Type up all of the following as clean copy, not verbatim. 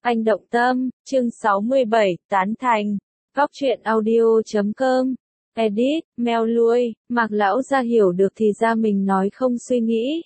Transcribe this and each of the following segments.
Anh động tâm, chương 67, tán thành. Góc truyện audio.com. Edit, meo lui, Mạc lão gia hiểu được thì ra mình nói không suy nghĩ.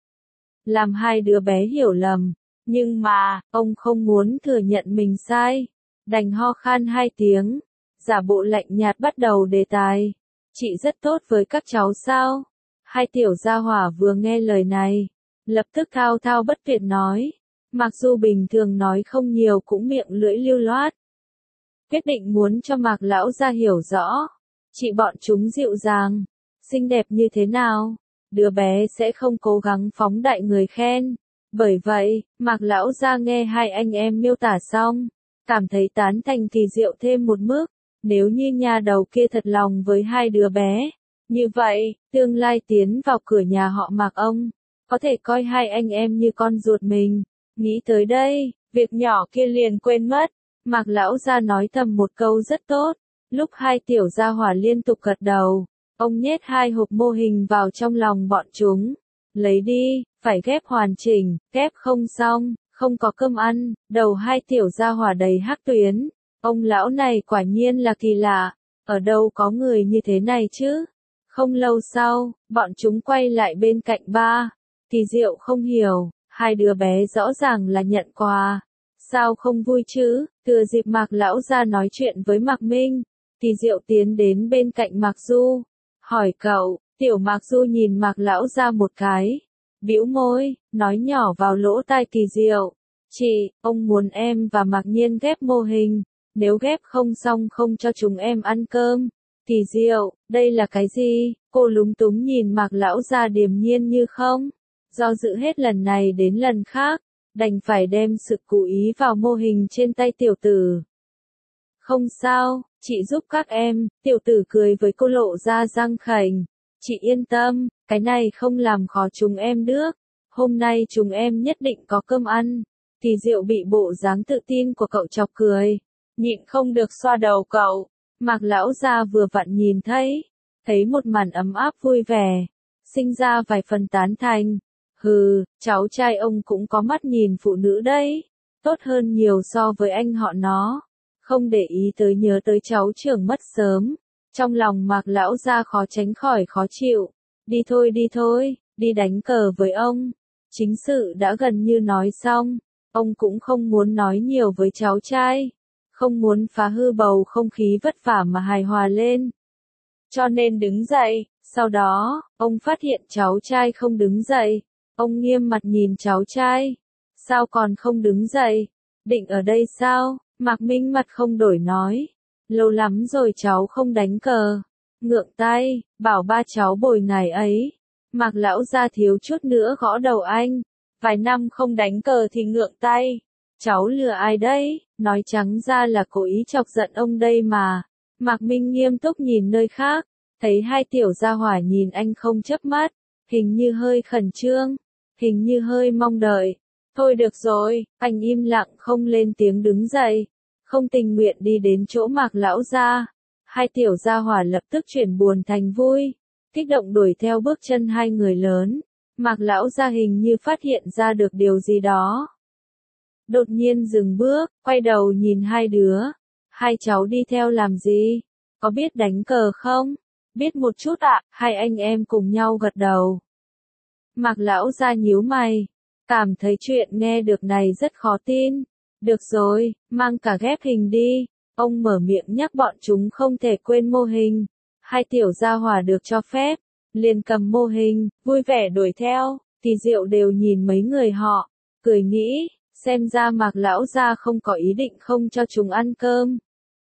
Làm hai đứa bé hiểu lầm, nhưng mà, ông không muốn thừa nhận mình sai. Đành ho khan hai tiếng, giả bộ lạnh nhạt bắt đầu đề tài. Chị rất tốt với các cháu sao? Hai tiểu gia hỏa vừa nghe lời này, lập tức thao thao bất tuyệt nói. Mặc dù bình thường nói không nhiều cũng miệng lưỡi lưu loát. Quyết định muốn cho Mạc lão gia hiểu rõ. Chị bọn chúng dịu dàng, xinh đẹp như thế nào, đứa bé sẽ không cố gắng phóng đại người khen. Bởi vậy, Mạc lão gia nghe hai anh em miêu tả xong, cảm thấy tán thành Kỳ Diệu thêm một mức. Nếu như nhà đầu kia thật lòng với hai đứa bé, như vậy, tương lai tiến vào cửa nhà họ Mạc ông, có thể coi hai anh em như con ruột mình. Nghĩ tới đây, việc nhỏ kia liền quên mất. Mạc lão gia nói thầm một câu rất tốt. Lúc hai tiểu gia hỏa liên tục gật đầu, ông nhét hai hộp mô hình vào trong lòng bọn chúng. Lấy đi, phải ghép hoàn chỉnh, ghép không xong, không có cơm ăn. Đầu hai tiểu gia hỏa đầy hắc tuyến. Ông lão này quả nhiên là kỳ lạ, ở đâu có người như thế này chứ? Không lâu sau, bọn chúng quay lại bên cạnh ba. Kỳ Diệu không hiểu, hai đứa bé rõ ràng là nhận quà. Sao không vui chứ? Thừa dịp Mạc lão gia nói chuyện với Mạc Minh, Kỳ Diệu tiến đến bên cạnh Mạc Du, hỏi cậu. Tiểu Mạc Du nhìn Mạc lão gia một cái, bĩu môi, nói nhỏ vào lỗ tai Kỳ Diệu. Chị, ông muốn em và Mạc Nhiên ghép mô hình, nếu ghép không xong không cho chúng em ăn cơm. Kỳ Diệu, đây là cái gì? Cô lúng túng nhìn Mạc lão gia điềm nhiên như không. Do dự hết lần này đến lần khác, đành phải đem sự chú ý vào mô hình trên tay tiểu tử. Không sao, chị giúp các em, tiểu tử cười với cô lộ ra răng khểnh. Chị yên tâm, cái này không làm khó chúng em được. Hôm nay chúng em nhất định có cơm ăn. Kỳ Diệu bị bộ dáng tự tin của cậu chọc cười, nhịn không được xoa đầu cậu. Mạc lão gia vừa vặn nhìn thấy một màn ấm áp vui vẻ, sinh ra vài phần tán thành. Hừ, cháu trai ông cũng có mắt nhìn phụ nữ đấy, tốt hơn nhiều so với anh họ nó. Không để ý tới nhớ tới cháu trưởng mất sớm, trong lòng Mạc lão gia khó tránh khỏi khó chịu. Đi thôi, đi đánh cờ với ông. Chính sự đã gần như nói xong, ông cũng không muốn nói nhiều với cháu trai, không muốn phá hư bầu không khí vất vả mà hài hòa lên. Cho nên đứng dậy, sau đó, ông phát hiện cháu trai không đứng dậy. Ông nghiêm mặt nhìn cháu trai. Sao còn không đứng dậy? Định ở đây sao? Mạc Minh mặt không đổi nói. Lâu lắm rồi cháu không đánh cờ. Ngượng tay, bảo ba cháu bồi ngày ấy. Mạc lão gia thiếu chút nữa gõ đầu anh. Vài năm không đánh cờ thì ngượng tay. Cháu lừa ai đấy? Nói trắng ra là cố ý chọc giận ông đây mà. Mạc Minh nghiêm túc nhìn nơi khác. Thấy hai tiểu gia hỏa nhìn anh không chớp mắt. Hình như hơi khẩn trương, hình như hơi mong đợi. Thôi được rồi, anh im lặng không lên tiếng đứng dậy, không tình nguyện đi đến chỗ Mạc lão gia. Hai tiểu gia hỏa lập tức chuyển buồn thành vui, kích động đuổi theo bước chân hai người lớn. Mạc lão gia hình như phát hiện ra được điều gì đó. Đột nhiên dừng bước, quay đầu nhìn hai đứa. Hai cháu đi theo làm gì? Có biết đánh cờ không? Biết một chút ạ, hai anh em cùng nhau gật đầu. Mạc lão gia nhíu mày, cảm thấy chuyện nghe được này rất khó tin. Được rồi, mang cả ghép hình đi. Ông mở miệng nhắc bọn chúng không thể quên mô hình. Hai tiểu gia hỏa được cho phép, liền cầm mô hình, vui vẻ đuổi theo. Kỳ Diệu đều nhìn mấy người họ, cười nghĩ, xem ra Mạc lão gia không có ý định không cho chúng ăn cơm.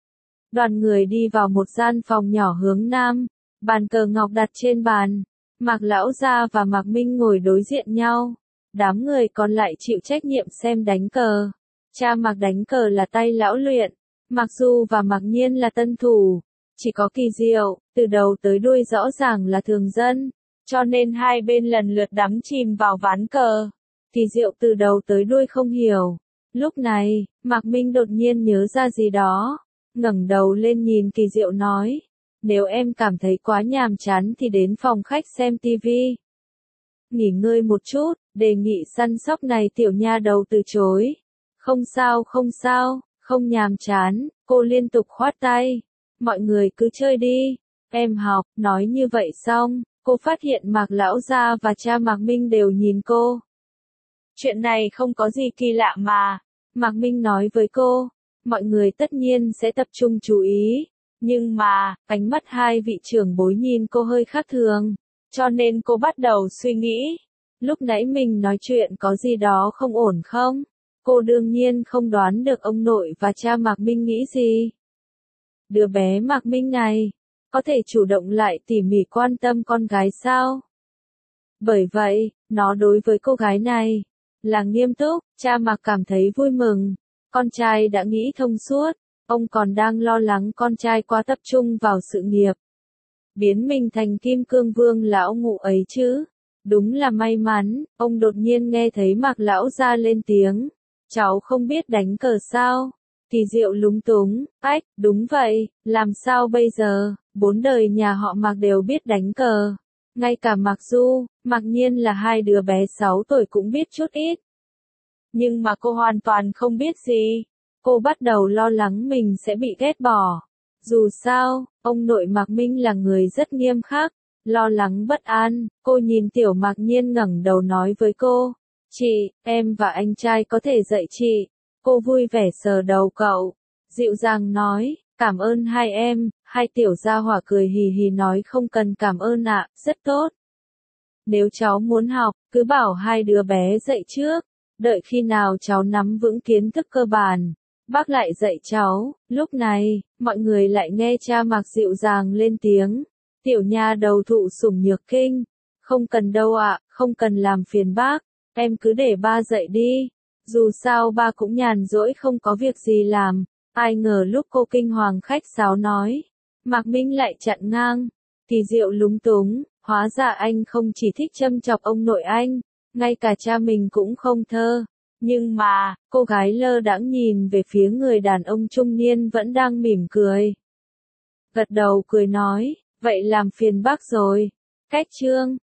Đoàn người đi vào một gian phòng nhỏ hướng nam, bàn cờ ngọc đặt trên bàn. Mạc lão gia và Mạc Minh ngồi đối diện nhau. Đám người còn lại chịu trách nhiệm xem đánh cờ. Cha Mạc đánh cờ là tay lão luyện, Mạc Du và Mạc Nhiên là tân thủ. Chỉ có Kỳ Diệu, từ đầu tới đuôi rõ ràng là thường dân, cho nên hai bên lần lượt đắm chìm vào ván cờ. Kỳ Diệu từ đầu tới đuôi không hiểu. Lúc này, Mạc Minh đột nhiên nhớ ra gì đó, ngẩng đầu lên nhìn Kỳ Diệu nói. Nếu em cảm thấy quá nhàm chán thì đến phòng khách xem tivi. Nghỉ ngơi một chút, đề nghị săn sóc này tiểu nha đầu từ chối. không sao, không nhàm chán, cô liên tục khoát tay. Mọi người cứ chơi đi, em học, nói như vậy xong, cô phát hiện Mạc Lão Gia và cha Mạc Minh đều nhìn cô. Chuyện này không có gì kỳ lạ mà, Mạc Minh nói với cô, mọi người tất nhiên sẽ tập trung chú ý, nhưng mà, ánh mắt hai vị trưởng bối nhìn cô hơi khác thường, cho nên cô bắt đầu suy nghĩ, lúc nãy mình nói chuyện có gì đó không ổn không? Cô đương nhiên không đoán được ông nội và cha Mạc Minh nghĩ gì. Đứa bé Mạc Minh này, có thể chủ động lại tỉ mỉ quan tâm con gái sao? Bởi vậy, nó đối với cô gái này, là nghiêm túc, cha Mạc cảm thấy vui mừng. Con trai đã nghĩ thông suốt, ông còn đang lo lắng con trai quá tập trung vào sự nghiệp. Biến mình thành kim cương vương lão ngụ ấy chứ. Đúng là may mắn, ông đột nhiên nghe thấy Mạc Lão Gia lên tiếng. Cháu không biết đánh cờ sao? Kỳ Diệu lúng túng, ách, đúng vậy, làm sao bây giờ, 4 đời nhà họ Mạc đều biết đánh cờ. Ngay cả Mạc Du, Mạc Nhiên là hai đứa bé 6 tuổi cũng biết chút ít. Nhưng mà cô hoàn toàn không biết gì. Cô bắt đầu lo lắng mình sẽ bị ghét bỏ. Dù sao, ông nội Mạc Minh là người rất nghiêm khắc. Lo lắng bất an, cô nhìn tiểu Mạc Nhiên ngẩng đầu nói với cô. Chị, em và anh trai có thể dạy chị. Cô vui vẻ sờ đầu cậu. Dịu dàng nói, cảm ơn hai em. Hai tiểu gia hỏa cười hì hì nói không cần cảm ơn ạ, rất tốt. Nếu cháu muốn học, cứ bảo hai đứa bé dạy trước. Đợi khi nào cháu nắm vững kiến thức cơ bản, bác lại dạy cháu. Lúc này, mọi người lại nghe cha Mạc dịu dàng lên tiếng. Tiểu nha đầu thụ sủng nhược kinh. Không cần đâu ạ, không cần làm phiền bác. Em cứ để ba dạy đi. Dù sao ba cũng nhàn rỗi không có việc gì làm. Ai ngờ lúc cô kinh hoàng khách sáo nói. Mạc Minh lại chặn ngang. Kỳ Diệu lúng túng. Hóa ra anh không chỉ thích châm chọc ông nội anh. Ngay cả cha mình cũng không thơ. Nhưng mà, cô gái lơ đãng nhìn về phía người đàn ông trung niên vẫn đang mỉm cười. Gật đầu cười nói, vậy làm phiền bác rồi. Cách chương